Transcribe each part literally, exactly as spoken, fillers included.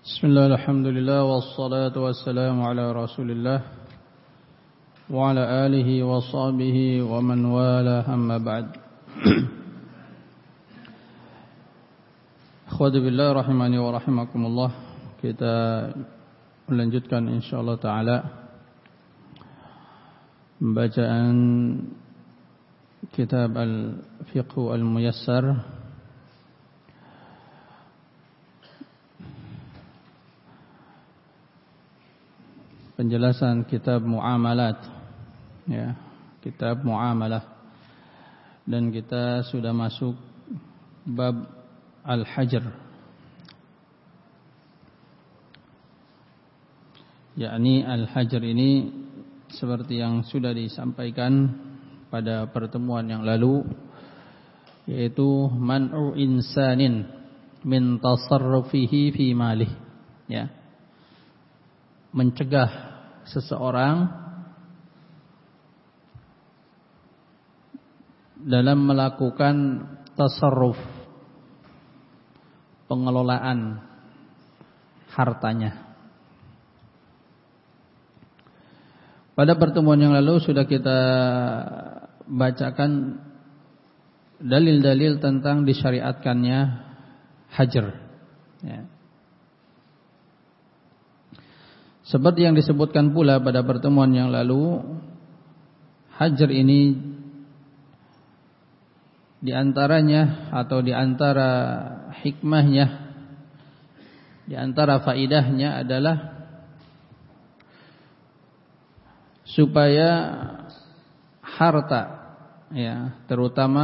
Bismillah, alhamdulillah, wassalatu wassalamu ala rasulillah wa ala alihi wa sahbihi wa man wala, amma ba'd. Akhwati billah rahimani wa rahimakumullah. Kita melanjutkan insyaallah ta'ala pembacaan kitab Al-Fiqh Al-Muyassar, penjelasan kitab muamalat, ya, kitab muamalah, dan kita sudah masuk bab al-hajr, yakni al-hajr ini seperti yang sudah disampaikan pada pertemuan yang lalu, yaitu man'u insanin min tasarrufihi fi malih, ya, mencegah seseorang dalam melakukan tasarruf, pengelolaan hartanya. Pada pertemuan yang lalu sudah kita bacakan dalil-dalil tentang disyariatkannya hajr, ya. Seperti yang disebutkan pula pada pertemuan yang lalu, hajr ini diantaranya atau diantara hikmahnya, diantara faidahnya adalah supaya harta, ya, terutama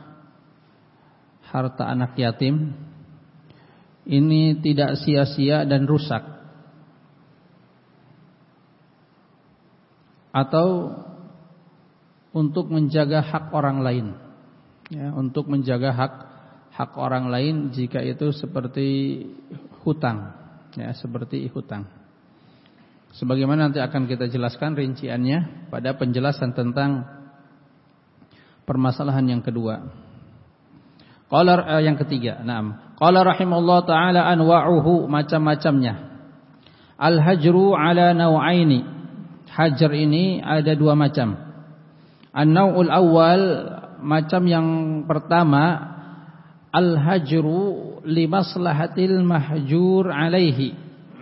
harta anak yatim ini tidak sia-sia dan rusak, atau untuk menjaga hak orang lain, ya, untuk menjaga hak hak orang lain jika itu seperti hutang, ya, seperti hutang. Sebagaimana nanti akan kita jelaskan rinciannya pada penjelasan tentang permasalahan yang kedua. Qala yang ketiga, na'am. Qala rahimallahu taala anwa'uhu, macam-macamnya. Al-hajru ala naw'aini. Hajar ini ada dua macam. An-naw'ul awal, macam yang pertama, al-hajru li maslahatil mahjur alaihi.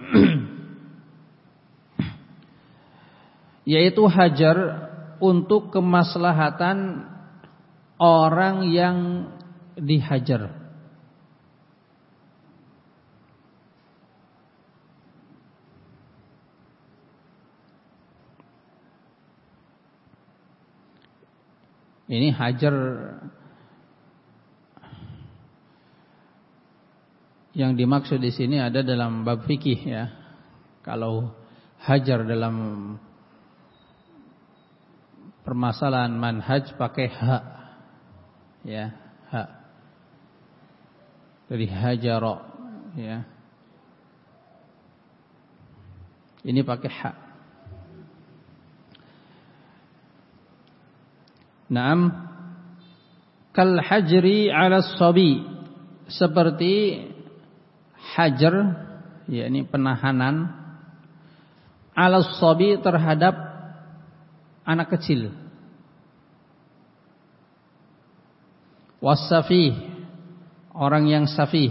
Yaitu hajar untuk kemaslahatan orang yang dihajar. Ini hajar yang dimaksud di sini ada dalam bab fikih, ya. Kalau hajar dalam permasalahan manhaj pakai ha, ya, ha. Dari hajara, ya. Ini pakai ha. Naam, kal hajri ala sabi, seperti hajar, yakni penahanan, ala sabi terhadap anak kecil, wasafih, orang yang safih.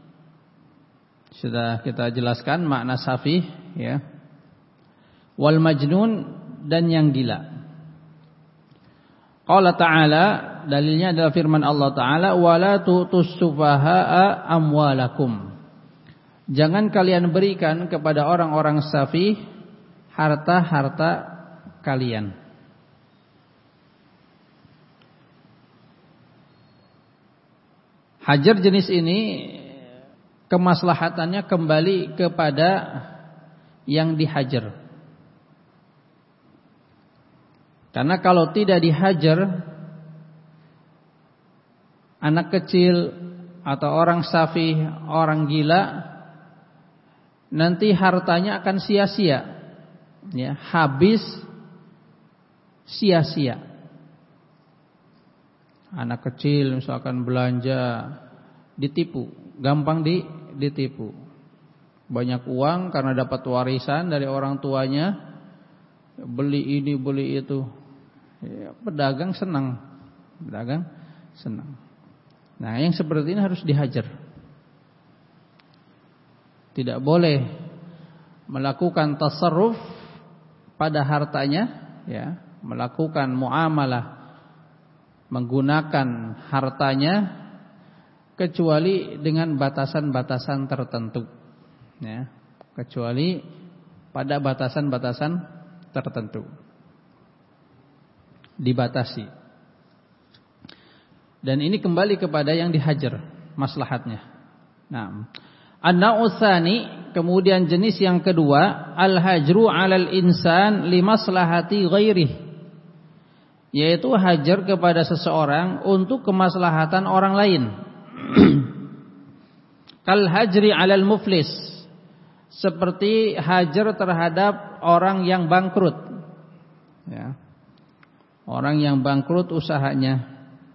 Sudah kita jelaskan makna safih, ya. Wal majnun, dan yang gila. Allah Ta'ala, dalilnya adalah firman Allah Ta'ala, wala tu'tus sufaha'a amwalakum. Jangan kalian berikan kepada orang-orang safih harta-harta kalian. Hajar jenis ini kemaslahatannya kembali kepada yang dihajar. Karena kalau tidak dihajar, anak kecil atau orang safih, orang gila, nanti hartanya akan sia-sia, ya, habis sia-sia. Anak kecil misalkan belanja, ditipu, gampang di, ditipu. banyak uang karena dapat warisan dari orang tuanya, beli ini beli itu. Ya, pedagang senang, pedagang senang. Nah, yang seperti ini harus dihajar. Tidak boleh melakukan tasarruf pada hartanya, ya, melakukan muamalah menggunakan hartanya kecuali dengan batasan-batasan tertentu, ya, kecuali pada batasan-batasan tertentu, dibatasi. Dan ini kembali kepada yang dihajar maslahatnya. Nah, an-nau'tsani, kemudian jenis yang kedua, al-hajru 'alal insan limaslahati ghairihi, yaitu hajar kepada seseorang untuk kemaslahatan orang lain. Kal hajri 'alal muflis, seperti hajar terhadap orang yang bangkrut, ya. Orang yang bangkrut usahanya.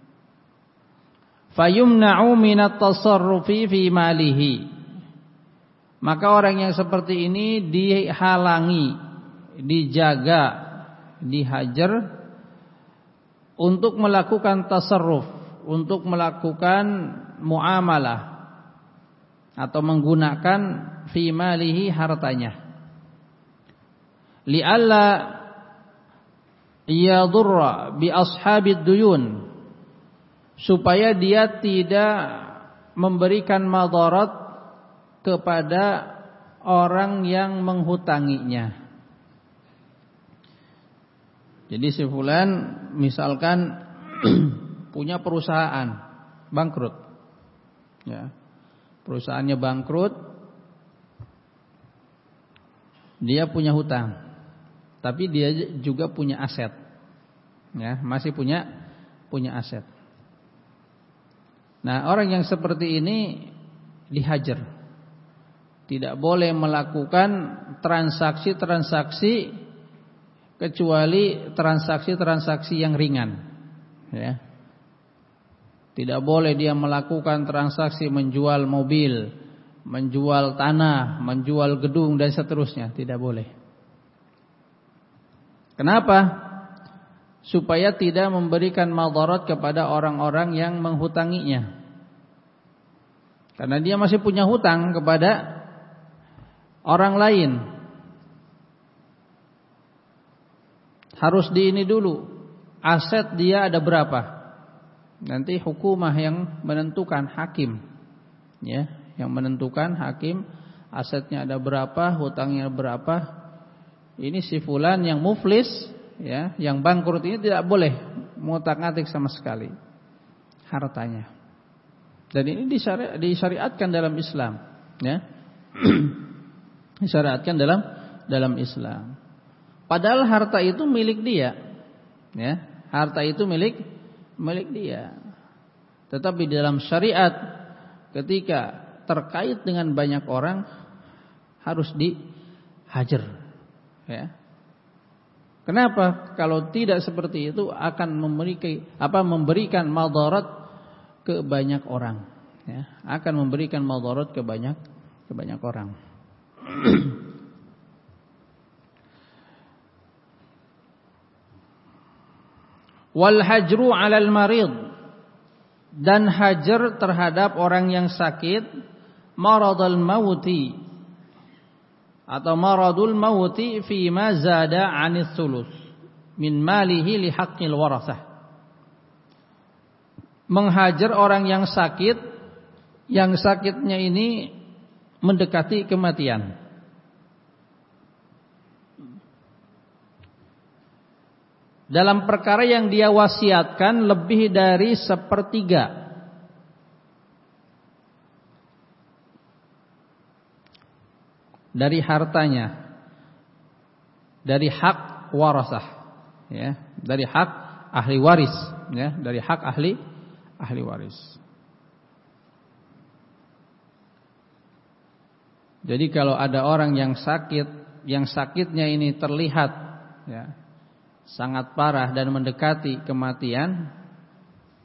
Fayumna'u minat tasarrufi fi malihi, maka orang yang seperti ini dihalangi, dijaga, dihajar untuk melakukan tasarruf, untuk melakukan muamalah atau menggunakan fi malihi, hartanya. Li'alla yadurra bi ashabid duyun, supaya dia tidak memberikan madarat kepada orang yang menghutanginya. Jadi si fulan misalkan punya perusahaan bangkrut, ya, perusahaannya bangkrut, dia punya hutang, tapi dia juga punya aset, ya, masih punya punya aset. Nah, orang yang seperti ini dihajar, tidak boleh melakukan transaksi-transaksi kecuali transaksi-transaksi yang ringan, ya. Tidak boleh dia melakukan transaksi menjual mobil, menjual tanah, menjual gedung dan seterusnya, tidak boleh. Kenapa? Supaya tidak memberikan madarat kepada orang-orang yang menghutanginya. Karena dia masih punya hutang kepada orang lain. Harus di ini dulu, aset dia ada berapa. Nanti hukumah yang menentukan, hakim, ya, yang menentukan hakim, asetnya ada berapa, hutangnya berapa. Ini si fulan yang muflis, ya, yang bangkrut ini tidak boleh ngutak-ngatik sama sekali hartanya. Dan ini disyari- disyariatkan dalam Islam, ya. Disyariatkan dalam dalam Islam. Padahal harta itu milik dia, ya. Harta itu milik milik dia. Tetapi dalam syariat ketika terkait dengan banyak orang harus dihajar, ya. Kenapa? Kalau tidak seperti itu akan memberikan apa memberikan madarat ke banyak orang, ya. Akan memberikan madarat ke banyak ke banyak orang. Wal hajru 'alal marid, dan hajar terhadap orang yang sakit, maradul mauti atau maradul mauti fi ma zada 'anis sulus min malihi li haqqil warasah. Menghajar orang yang sakit, yang sakitnya ini mendekati kematian. Dalam perkara yang dia wasiatkan lebih dari sepertiga dari hartanya, dari hak warasah, ya, dari hak ahli waris, ya, dari hak ahli ahli waris. Jadi kalau ada orang yang sakit, yang sakitnya ini terlihat, ya, sangat parah dan mendekati kematian,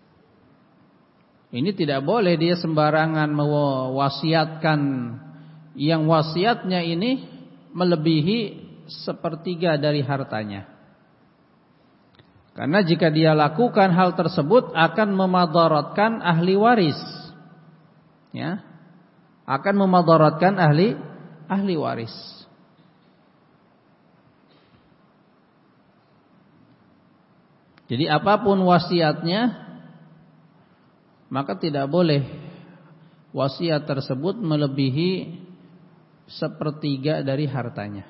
ini tidak boleh dia sembarangan mewasiatkan yang wasiatnya ini melebihi sepertiga dari hartanya. Karena jika dia lakukan hal tersebut akan memadaratkan ahli waris. Ya. Akan memadaratkan ahli ahli waris. Jadi apapun wasiatnya, maka tidak boleh wasiat tersebut melebihi sepertiga dari hartanya.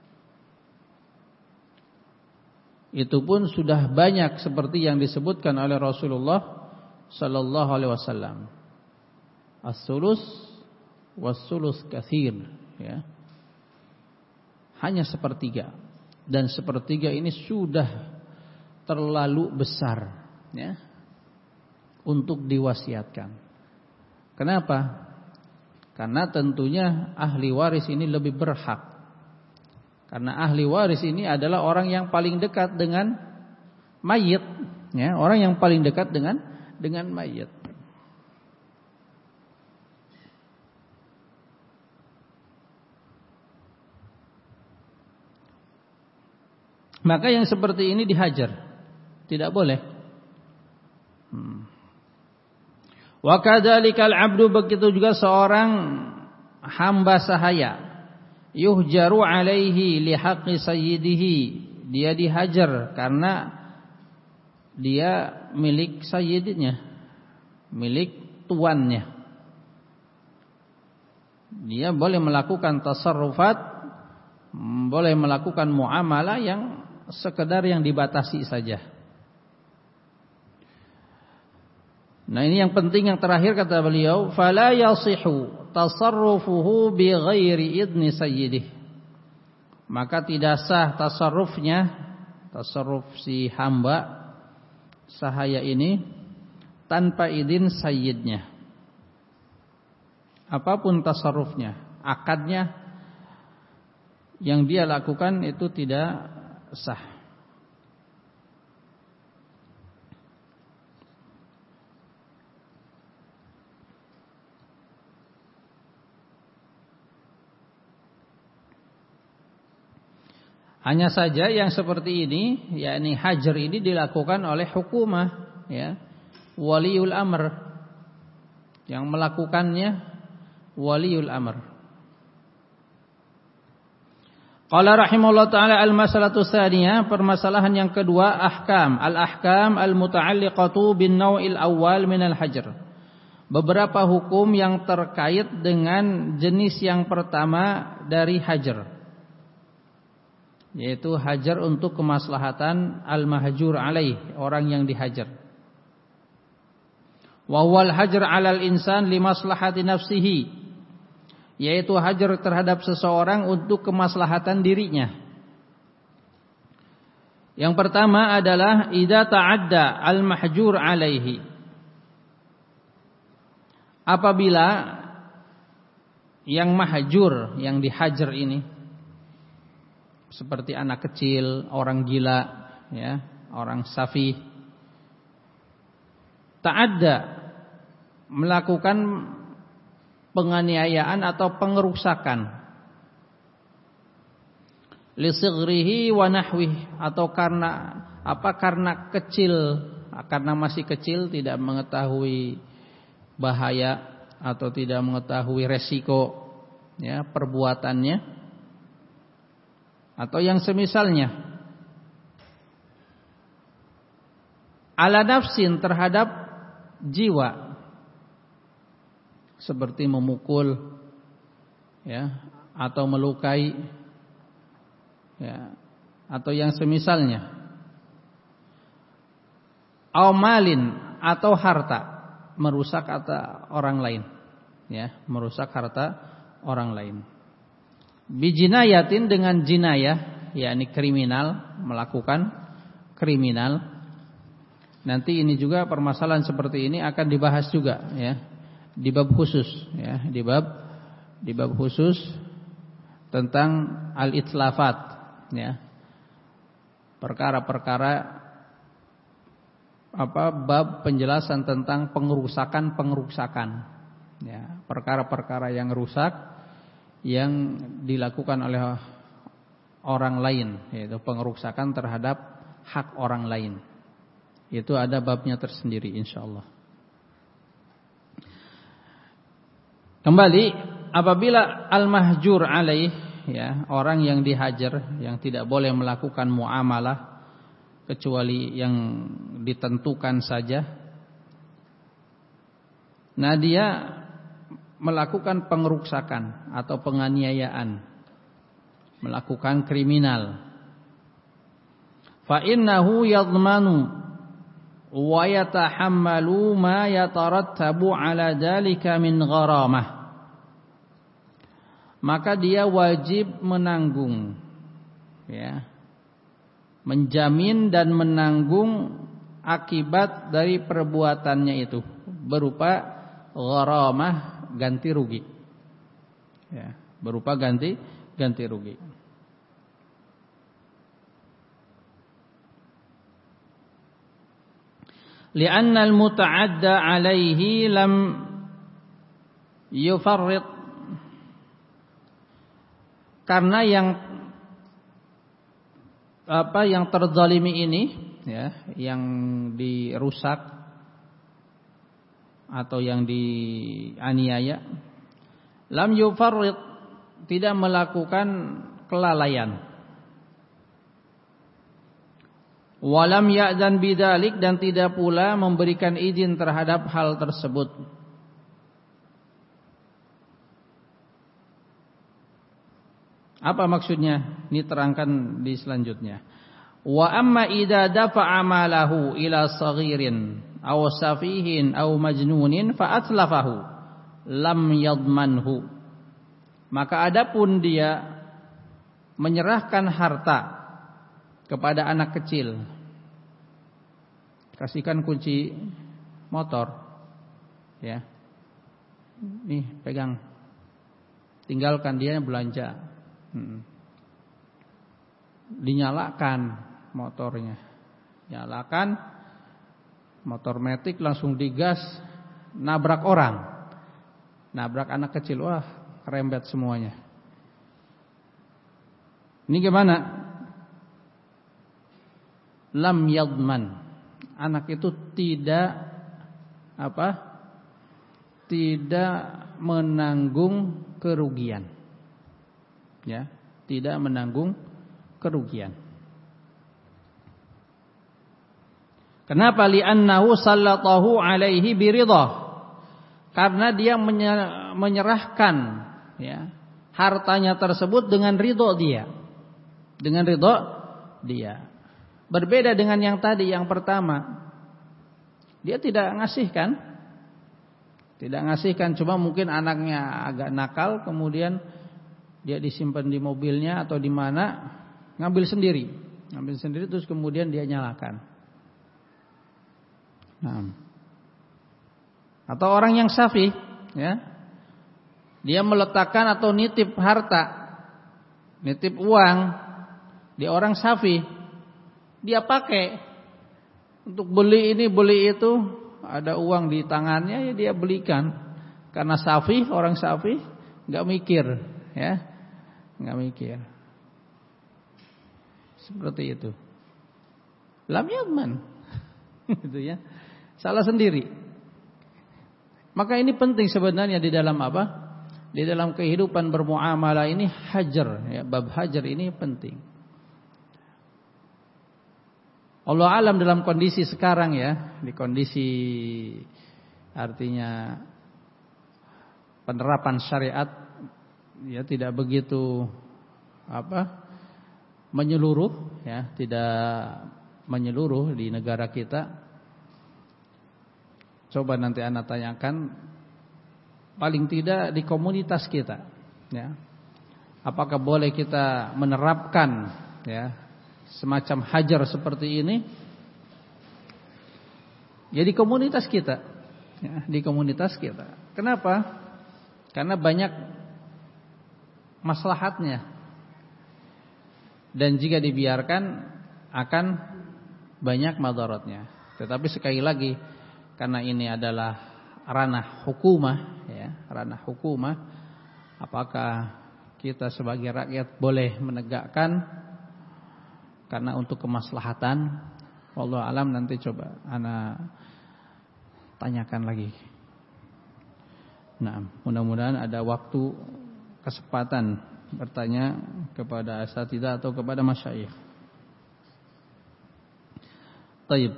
Itu pun sudah banyak seperti yang disebutkan oleh Rasulullah sallallahu alaihi wasallam. As-sulus was-sulus katsir, ya. Hanya sepertiga, dan sepertiga ini sudah terlalu besar, ya, untuk diwasiatkan. Kenapa? Karena tentunya ahli waris ini lebih berhak. Karena ahli waris ini adalah orang yang paling dekat dengan mayit, ya, orang yang paling dekat dengan dengan mayit. Maka yang seperti ini dihajar, tidak boleh. Hmm. Wa kadzalikal 'abdu, begitu juga seorang hamba sahaya, yuhjaru alaihi li haqqi sayyidihi, dia dihajar karena dia milik sayyidnya, milik tuannya. Dia boleh melakukan tasarrufat, boleh melakukan muamalah yang sekedar yang dibatasi saja. Nah, ini yang penting, yang terakhir kata beliau, fala yasihu tasarrufuhu bi ghairi idni sayyidih. Maka tidak sah tasarrufnya, tasarruf si hamba sahaya ini tanpa izin sayyidnya. Apapun tasarrufnya, akadnya yang dia lakukan itu tidak sah. Hanya saja yang seperti ini, yakni hajar ini dilakukan oleh hukumah, ya, waliul amr. Yang melakukannya waliul amr. Qala rahimahullah ta'ala al-masalatu tsaniyah, permasalahan yang kedua, ahkam, al-ahkam al-muta'alliqatu bin naw'il awal min al-hajar. Beberapa hukum yang terkait dengan jenis yang pertama dari hajar, yaitu hajar untuk kemaslahatan al-mahjur alaih, orang yang dihajar. Wa huwal hajar 'alal insan li maslahati nafsihi, yaitu hajar terhadap seseorang untuk kemaslahatan dirinya. Yang pertama adalah idza ta'adda al-mahjur alaihi, apabila yang mahjur, yang dihajar ini seperti anak kecil, orang gila, ya, orang safih, ta'adda, melakukan penganiayaan atau pengerusakan, li sighrihi wa nahwih, atau karena apa? Karena kecil, karena masih kecil, tidak mengetahui bahaya atau tidak mengetahui resiko, ya, perbuatannya, atau yang semisalnya. Ala nafsin, terhadap jiwa, seperti memukul, ya, atau melukai, ya, atau yang semisalnya. Au malin, atau harta, merusak harta orang lain, ya, merusak harta orang lain. Bijinayatin, dengan jinayah, yakni kriminal, melakukan kriminal. Nanti ini juga permasalahan seperti ini akan dibahas juga, ya, di bab khusus, ya, di bab di bab khusus tentang al-itlafat, ya, perkara-perkara apa bab penjelasan tentang pengerusakan pengerusakan, ya, perkara-perkara yang rusak yang dilakukan oleh orang lain, yaitu pengerusakan terhadap hak orang lain. Itu ada babnya tersendiri insyaallah. Kembali, apabila al-mahjur alaih, ya, orang yang dihajar, yang tidak boleh melakukan muamalah kecuali yang ditentukan saja. Nah, dia melakukan pengerusakan atau penganiayaan, melakukan kriminal. Fa innahu yadmanu wa yatahammalu ma yatarattabu ala dzalika min gharamah. Maka dia wajib menanggung, ya, menjamin dan menanggung akibat dari perbuatannya itu berupa gharamah, ganti rugi, ya, berupa ganti ganti rugi. Li'anna al-muta'adda 'alaihi lam yufarrid, karena yang apa yang terzalimi ini, ya, yang dirusak atau yang dianiaya, lam yufarrid, tidak melakukan kelalaian. Walam ya'dan bidzalik, dan tidak pula memberikan izin terhadap hal tersebut. Apa maksudnya? Ini terangkan di selanjutnya. Wa amma idza dafa'a malahu ila saghirin aw safihin aw majnunin fa atlafahu lam yadmanhu. Maka adapun dia menyerahkan harta kepada anak kecil, kasihkan kunci motor, ya, nih pegang, tinggalkan, dia belanja, hmm. dinyalakan motornya, nyalakan motor metik, langsung digas, nabrak orang, nabrak anak kecil, wah kerembet semuanya. Ini gimana? Lam yadman, anak itu tidak apa? Tidak menanggung kerugian. Ya, tidak menanggung kerugian. Kenapa? Li'annahu sallatahu alaihi biridhah. Karena dia menyerahkan, ya, hartanya tersebut dengan ridho dia. Dengan ridho dia. Berbeda dengan yang tadi, yang pertama, dia tidak ngasihkan, tidak ngasihkan, cuma mungkin anaknya agak nakal, kemudian dia disimpan di mobilnya atau di mana, ngambil sendiri, ngambil sendiri terus kemudian dia nyalakan. Nah, atau orang yang safih, ya, dia meletakkan atau nitip harta, nitip uang di orang safih. Dia pakai untuk beli ini beli itu, ada uang di tangannya, ya dia belikan. Karena safih, orang safih nggak mikir, ya, nggak mikir. Seperti itu. Lam yadman, gitu ya, salah sendiri. Maka ini penting sebenarnya di dalam apa? Di dalam kehidupan bermuamalah ini, hajar, ya, bab hajar ini penting. Allah alam dalam kondisi sekarang, ya, di kondisi artinya penerapan syariat, ya, tidak begitu apa menyeluruh, ya, tidak menyeluruh di negara kita. Coba nanti Anda tanyakan, paling tidak di komunitas kita, ya, apakah boleh kita menerapkan, ya, semacam hajar seperti ini, ya, di komunitas kita, ya, di komunitas kita. Kenapa? Karena banyak maslahatnya, dan jika dibiarkan akan banyak madaratnya. Tetapi sekali lagi, karena ini adalah ranah hukumah, ya, ranah hukumah, apakah kita sebagai rakyat boleh menegakkan karena untuk kemaslahatan. Wallahu alam, nanti coba ana tanyakan lagi. Nah, mudah-mudahan ada waktu kesempatan bertanya kepada asatidzah atau kepada masyayikh. Taib.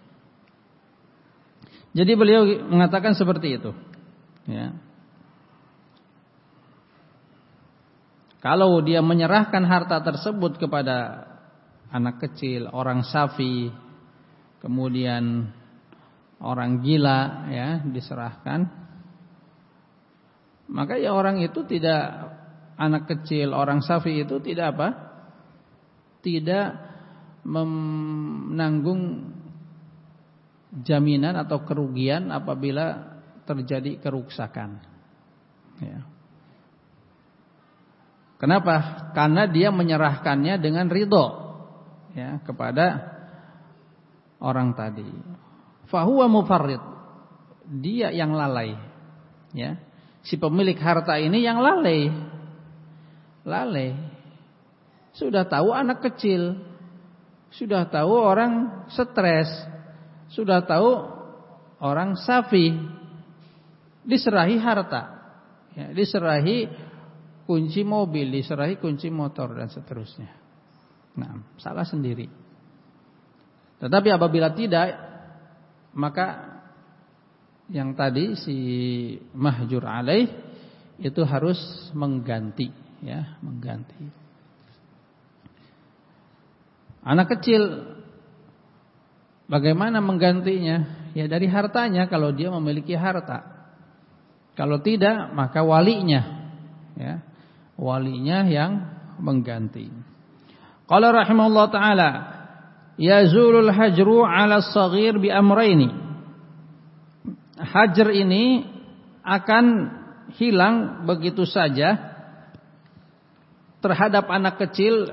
Jadi beliau mengatakan seperti itu. Ya. Kalau dia menyerahkan harta tersebut kepada anak kecil, orang safi, kemudian orang gila, ya, diserahkan, maka ya orang itu tidak, anak kecil, orang safi itu tidak apa? Tidak menanggung jaminan atau kerugian apabila terjadi kerusakan. Ya. Kenapa? Karena dia menyerahkannya dengan ridho, ya, kepada orang tadi. Fahuwa mufarrid. Dia yang lalai, ya. Si pemilik harta ini yang lalai. Lalai. Sudah tahu anak kecil, sudah tahu orang stres, sudah tahu orang safi, diserahi harta, ya, diserahi kunci mobil, diserahi kunci motor dan seterusnya. Nah, salah sendiri. Tetapi apabila tidak, maka yang tadi si mahjur alaih itu harus mengganti, ya, mengganti. Anak kecil bagaimana menggantinya? Ya dari hartanya kalau dia memiliki harta. Kalau tidak, maka walinya, ya. Walinya yang mengganti. Qala rahimahullah taala, yazulul hajru 'ala as-saghir bi amrayni. Hajar ini akan hilang begitu saja terhadap anak kecil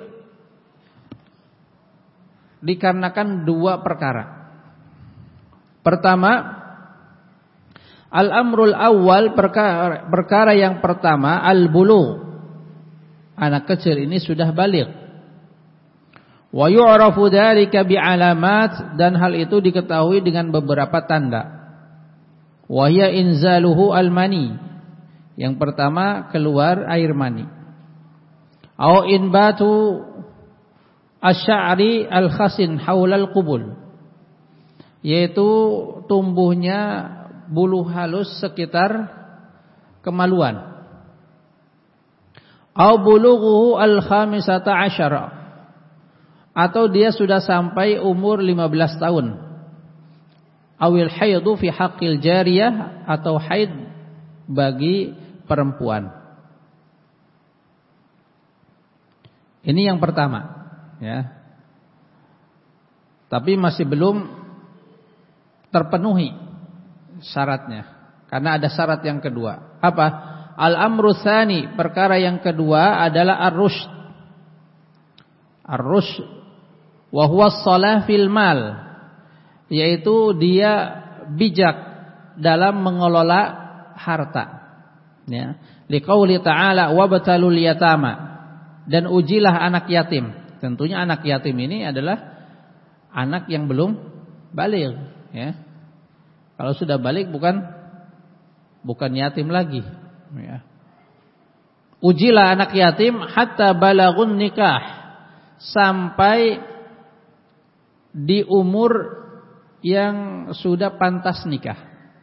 dikarenakan dua perkara. Pertama, al-amrul awal, perkara, perkara yang pertama, al-bulugh. Anak kecil ini sudah baligh. Wa yu'rafu dzalika bi'alamat, dan hal itu diketahui dengan beberapa tanda. Wa hiya inzaluhu al-mani. Yang pertama, keluar air mani. Au inbatu asy-sya'ri al-khasin haula al-qubul. Yaitu tumbuhnya bulu halus sekitar kemaluan. Au bulughuhu al-khamisata asyara, atau dia sudah sampai umur lima belas tahun. Awil haidu fi haqqil jariyah, atau haid bagi perempuan. Ini yang pertama, ya. Tapi masih belum terpenuhi syaratnya, karena ada syarat yang kedua. Apa? Al-amru tsani, perkara yang kedua adalah ar-rusyd. Ar-rusyd wa huwa as-shalah fil mal, yaitu dia bijak dalam mengelola harta, ya. Liqauli ta'ala wabtalul yatama, dan ujilah anak yatim. Tentunya anak yatim ini adalah anak yang belum baligh, ya. Kalau sudah baligh bukan bukan yatim lagi, ya. Ujilah anak yatim hatta balagun nikah, sampai di umur yang sudah pantas nikah.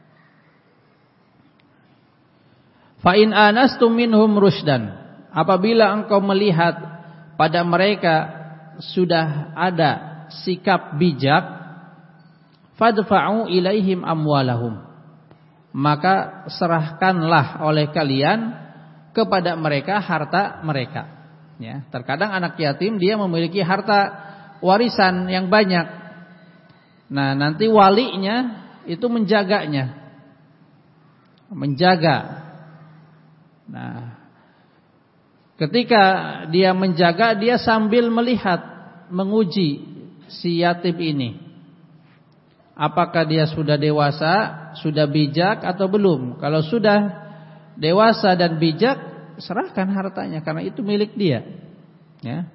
Fa in anastum minhum rusydan, apabila engkau melihat pada mereka sudah ada sikap bijak, fadfa'u ilaihim amwalahum, maka serahkanlah oleh kalian kepada mereka harta mereka, ya. Terkadang anak yatim dia memiliki harta warisan yang banyak. Nah, nanti walinya itu menjaganya, menjaga. Nah, ketika dia menjaga, dia sambil melihat, menguji si yatim ini, apakah dia sudah dewasa, sudah bijak atau belum. Kalau sudah dewasa dan bijak, serahkan hartanya karena itu milik dia. Ya.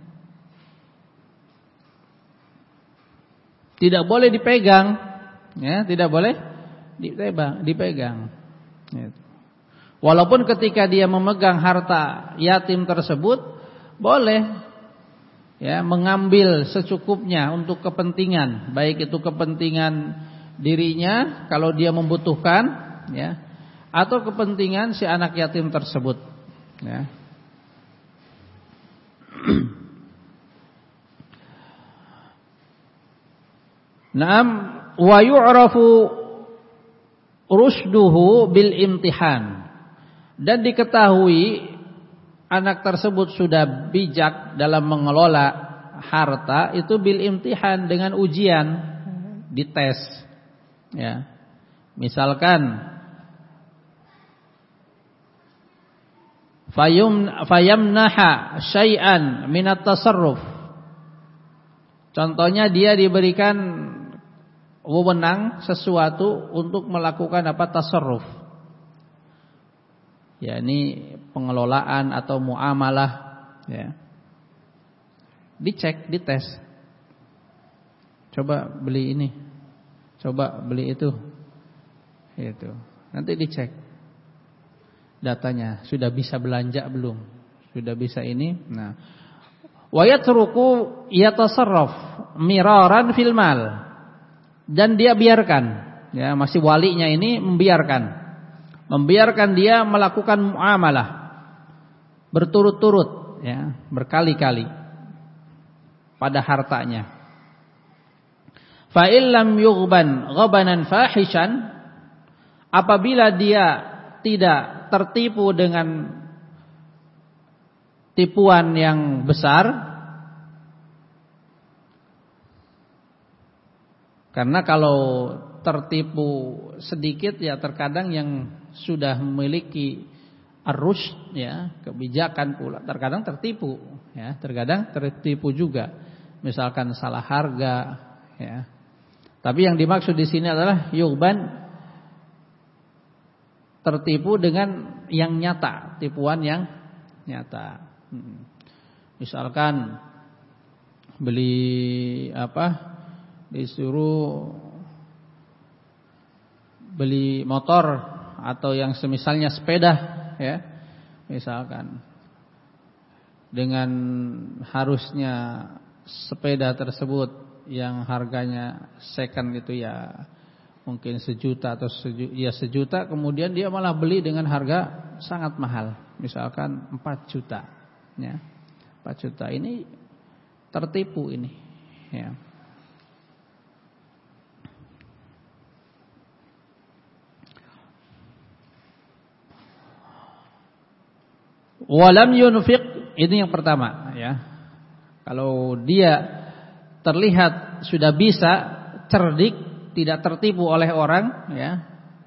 Tidak boleh dipegang, ya, tidak boleh dipegang, dipegang. Gitu. Walaupun ketika dia memegang harta yatim tersebut, boleh ya mengambil secukupnya untuk kepentingan, baik itu kepentingan dirinya kalau dia membutuhkan, ya, atau kepentingan si anak yatim tersebut, ya. Naam wa yu'rafu rusduhu bil imtihan. Dan diketahui anak tersebut sudah bijak dalam mengelola harta itu bil imtihan, dengan ujian, dites. Ya. Misalkan fayum fayamnaha syai'an minat tasarruf. Contohnya dia diberikan wewenang sesuatu untuk melakukan apa, tasarruf. Ya, ini pengelolaan atau muamalah, ya. Dicek, dites. Coba beli ini. Coba beli itu. Itu. Nanti dicek datanya, sudah bisa belanja belum? Sudah bisa ini. Nah, wa yatruku yatasarraf miraran fil mal. Dan dia biarkan, ya, masih walinya ini membiarkan. Membiarkan dia melakukan muamalah berturut-turut, ya, berkali-kali pada hartanya. Fa illam yughban ghabanan fahishan, apabila dia tidak tertipu dengan tipuan yang besar, karena kalau tertipu sedikit ya terkadang yang sudah memiliki arus, ya, kebijakan pula terkadang tertipu, ya, terkadang tertipu juga. Misalkan salah harga, ya. Tapi yang dimaksud di sini adalah yughban, tertipu dengan yang nyata, tipuan yang nyata. Misalkan beli apa? Disuruh beli motor atau yang semisalnya sepeda, ya, misalkan dengan harusnya sepeda tersebut yang harganya second itu ya mungkin sejuta atau sejuta, ya sejuta, kemudian dia malah beli dengan harga sangat mahal, misalkan empat juta, ya, empat juta, ini tertipu ini, ya. Walam yunfiq, ini yang pertama, ya. Kalau dia terlihat sudah bisa, cerdik, tidak tertipu oleh orang, ya.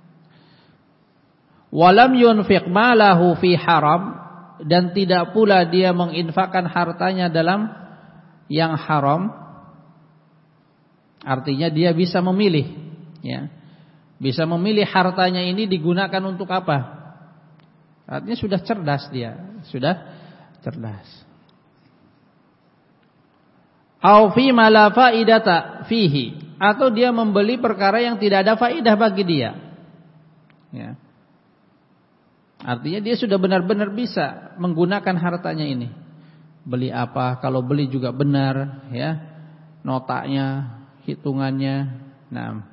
Walam yunfiq malahu fi haram, dan tidak pula dia menginfakkan hartanya dalam yang haram. Artinya dia bisa memilih, ya. Bisa memilih hartanya ini digunakan untuk apa. Artinya sudah cerdas dia, sudah cerdas. Au fi ma la faidata fihi, atau dia membeli perkara yang tidak ada faidah bagi dia. Ya. Artinya dia sudah benar-benar bisa menggunakan hartanya ini. Beli apa, kalau beli juga benar, ya. Notanya, hitungannya. Nah,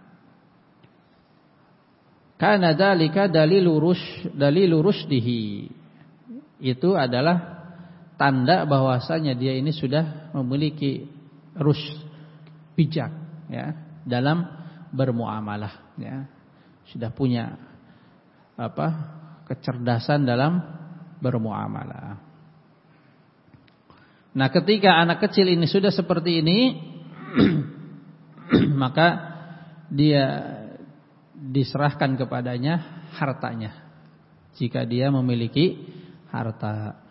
kana dzalika dalilu rusyd dalilu rusdihi. Itu adalah tanda bahwasanya dia ini sudah memiliki rusyd, bijak, ya, dalam bermuamalah, ya. Sudah punya apa? Kecerdasan dalam bermuamalah. Nah, ketika anak kecil ini sudah seperti ini maka dia diserahkan kepadanya hartanya, jika dia memiliki harta.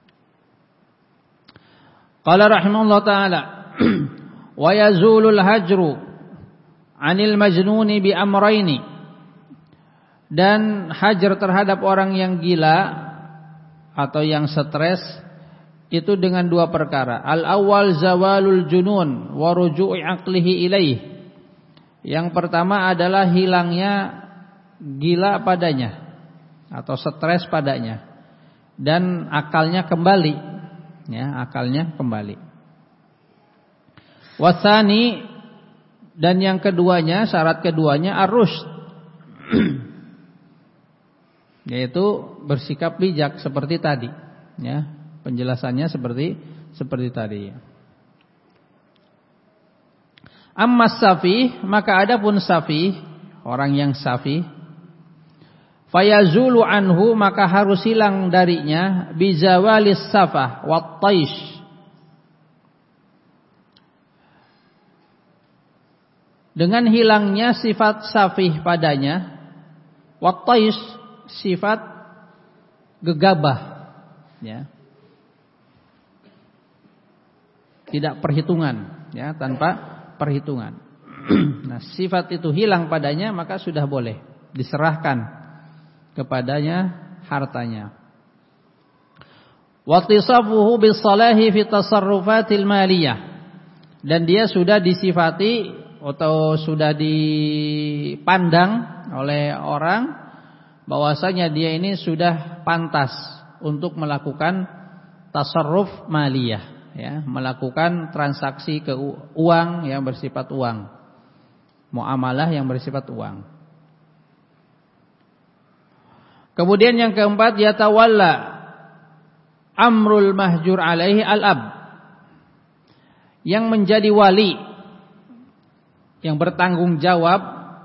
Qala rahimahullah ta'ala wa yazulul hajru 'anil majnuni bi amrayni, dan hajar terhadap orang yang gila atau yang stres itu dengan dua perkara. Al-awwal zawalul junun wa ruju'i aqlihi ilaih. Yang pertama adalah hilangnya gila padanya atau stres padanya dan akalnya kembali, ya, akalnya kembali. Wasani, dan yang keduanya, syarat keduanya ar-rusyd, yaitu bersikap bijak seperti tadi, ya. Penjelasannya seperti seperti tadi. Amma safih, maka adapun safih, orang yang safih, fayazulu anhu, maka harus hilang darinya bizawalis safah wat taish, dengan hilangnya sifat safih padanya, wat taish, sifat gegabah, ya. Tidak perhitungan, ya, tanpa perhitungan. Nah, sifat itu hilang padanya, maka sudah boleh diserahkan kepadanya hartanya. Wattisafuhu bisalahi fi tasarrufatil maliyah, dan dia sudah disifati atau sudah dipandang oleh orang bahwasanya dia ini sudah pantas untuk melakukan tasarruf maliyah, ya, melakukan transaksi ke uang yang bersifat uang, muamalah yang bersifat uang. Kemudian yang keempat, yatawalla amrul mahjur alaihi al-ab, yang menjadi wali, yang bertanggung jawab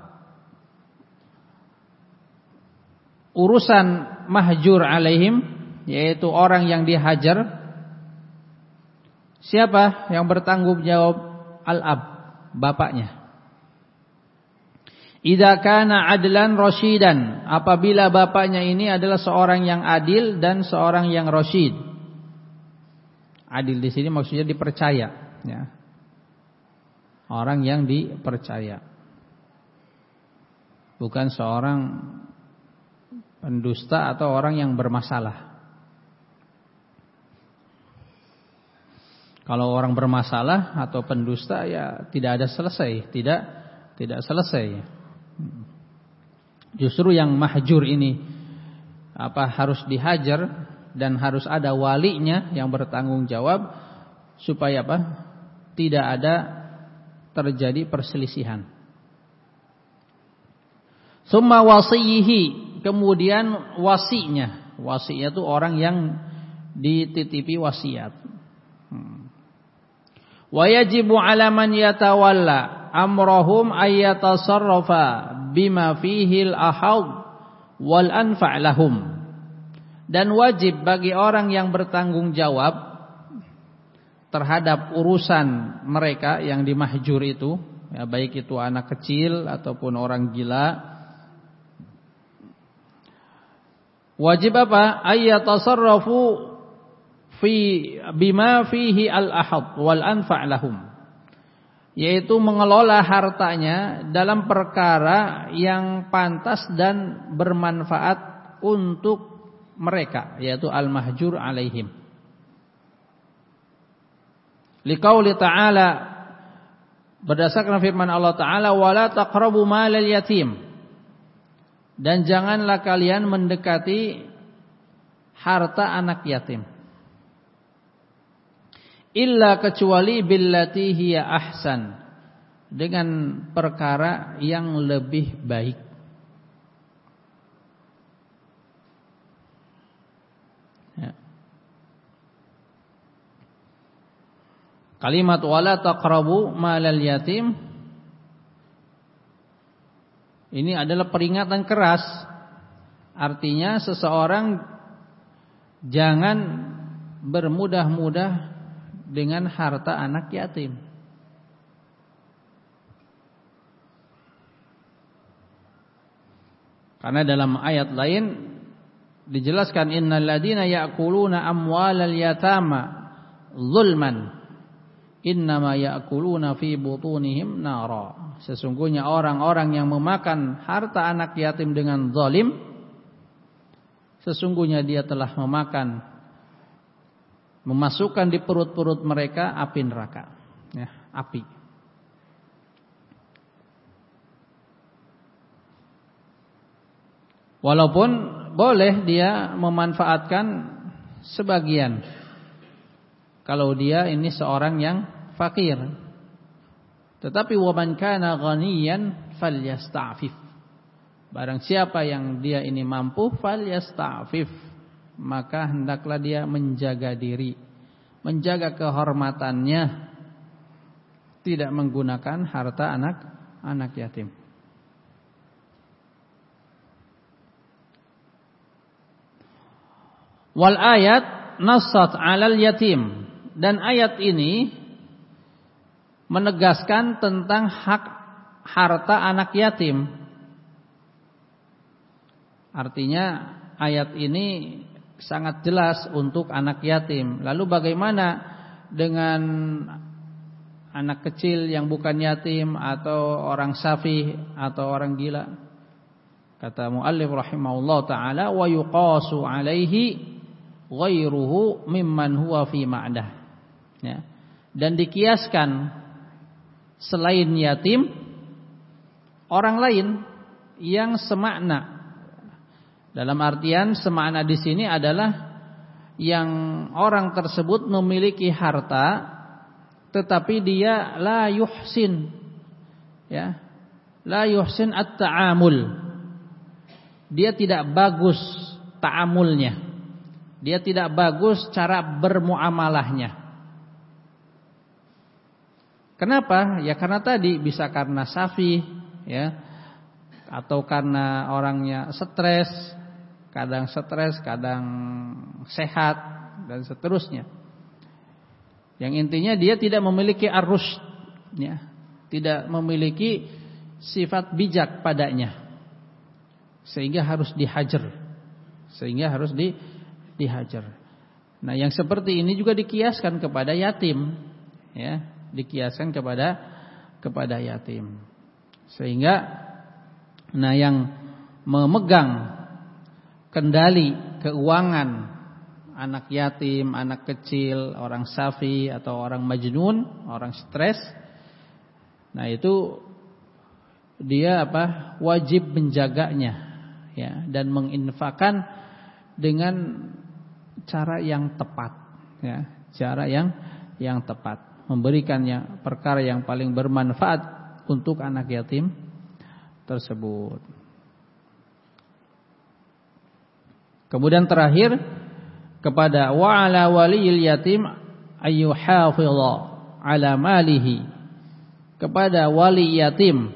urusan mahjur alaihim, yaitu orang yang dihajar. Siapa yang bertanggung jawab? Al-ab, bapaknya. Idza kana adlan rasyidan, apabila bapaknya ini adalah seorang yang adil dan seorang yang rasyid. Adil di sini maksudnya dipercaya, ya. Orang yang dipercaya, bukan seorang pendusta atau orang yang bermasalah. Kalau orang bermasalah atau pendusta, ya tidak ada selesai, tidak tidak selesai. Justru yang mahjur ini apa harus dihajar dan harus ada walinya yang bertanggung jawab supaya apa? Tidak ada terjadi perselisihan. Summa wasiyihi, kemudian wasinya. Wasinya itu orang yang dititipi wasiat. Wa yajibu 'ala man yatawalla amrahum ay yatasarrafa bima fihi al-ahad wal anfa' lahum. Dan wajib bagi orang yang bertanggung jawab terhadap urusan mereka yang dimahjur itu, ya, baik itu anak kecil ataupun orang gila, wajib apa? Ay yatasarrafu fi bima fihi al-ahad wal anfa' lahum, yaitu mengelola hartanya dalam perkara yang pantas dan bermanfaat untuk mereka, yaitu al-mahjur alaihim. Liqauli ta'ala, berdasarkan firman Allah Ta'ala, wala taqrabu malal yatim, dan janganlah kalian mendekati harta anak yatim, illa kecuali billati hiya ahsan, dengan perkara yang lebih baik. Ya. Kalimat wala taqrabu malal yatim ini adalah peringatan keras. Artinya seseorang jangan bermudah-mudah dengan harta anak yatim. Karena dalam ayat lain dijelaskan innal ladzina ya'kuluna amwalal yatama zulman innama ya'kuluna fi butunihim nara. Sesungguhnya orang-orang yang memakan harta anak yatim dengan zalim, sesungguhnya dia telah memakan, memasukkan di perut-perut mereka api neraka, ya, api. Walaupun boleh dia memanfaatkan sebagian, kalau dia ini seorang yang fakir. Tetapi waman kana ghaniyan falyasta'fif. Barang siapa yang dia ini mampu, falyasta'fif, maka hendaklah dia menjaga diri, menjaga kehormatannya, tidak menggunakan harta anak anak yatim. Wal ayat nassat 'alal yatim, dan ayat ini menegaskan tentang hak harta anak yatim. Artinya ayat ini sangat jelas untuk anak yatim. Lalu bagaimana dengan anak kecil yang bukan yatim atau orang safih atau orang gila? Kata muallif rahimahullah taala, wa yuqasu alaihi ghairuhu mimman huwa fi ma'dah. Ya. Dan dikiaskan selain yatim orang lain yang semakna. Dalam artian semakna di sini adalah yang orang tersebut memiliki harta tetapi dia la yuhsin, ya, la yuhsin at-ta'amul. Dia tidak bagus ta'amulnya. Dia tidak bagus cara bermuamalahnya. Kenapa? Ya karena tadi bisa karena safih, ya, atau karena orangnya stres, kadang stres, kadang sehat, dan seterusnya. Yang intinya dia tidak memiliki ar-rusyd, ya, tidak memiliki sifat bijak padanya, sehingga harus dihajar, sehingga harus di, dihajar. Nah, yang seperti ini juga dikiaskan kepada yatim, ya, dikiaskan kepada kepada yatim, sehingga nah yang memegang kendali keuangan anak yatim, anak kecil, orang safi atau orang majnun, orang stres, nah itu dia apa? Wajib menjaganya, ya, dan menginfakkan dengan cara yang tepat, ya, cara yang yang tepat, memberikannya perkara yang paling bermanfaat untuk anak yatim tersebut. Kemudian terakhir, kepada wa ala waliyil yatim ayyuhafidha ala malihi, kepada wali yatim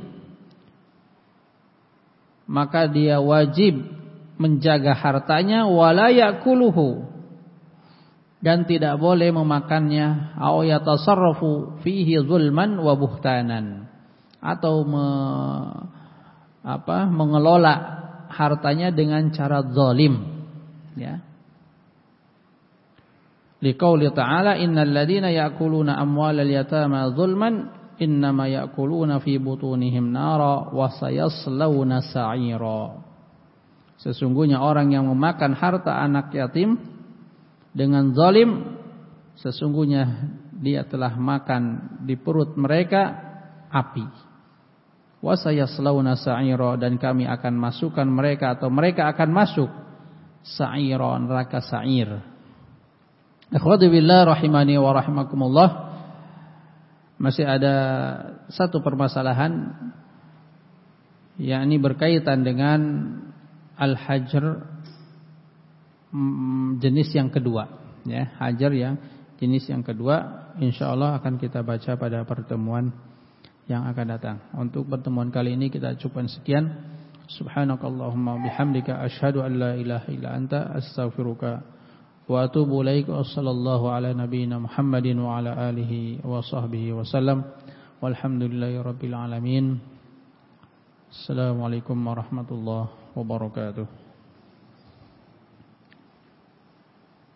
maka dia wajib menjaga hartanya, wala yakuluhu, dan tidak boleh memakannya, au yatasarrafu fihi zulman wa buhtanan, atau me, apa, mengelola hartanya dengan cara zalim, ya. Liqauli ta'ala innal ladzina ya'kuluna amwalal yatama zulman innama ya'kuluna fi butunihim nara wa sayaslawna sa'ira. Sesungguhnya orang yang memakan harta anak yatim dengan zalim, sesungguhnya dia telah makan di perut mereka api. Wa sayaslawna sa'ira, dan kami akan masukkan mereka atau mereka akan masuk sa'ira, neraka sa'ir. Ikhwati billah rahimani wa rahimakumullah. Masih ada satu permasalahan, yakni berkaitan dengan al-hajar jenis yang kedua, ya, hajar yang jenis yang kedua, insyaallah akan kita baca pada pertemuan yang akan datang. Untuk pertemuan kali ini kita cukupkan sekian. Subhanakallahumma bihamdika asyhadu an la ilaha illa anta astaghfiruka wa atubu ilaik. Wassallallahu ala nabiyyina Muhammadin wa ala alihi wa sahbihi wasallam. Walhamdulillahi rabbil alamin. Assalamualaikum warahmatullahi wabarakatuh.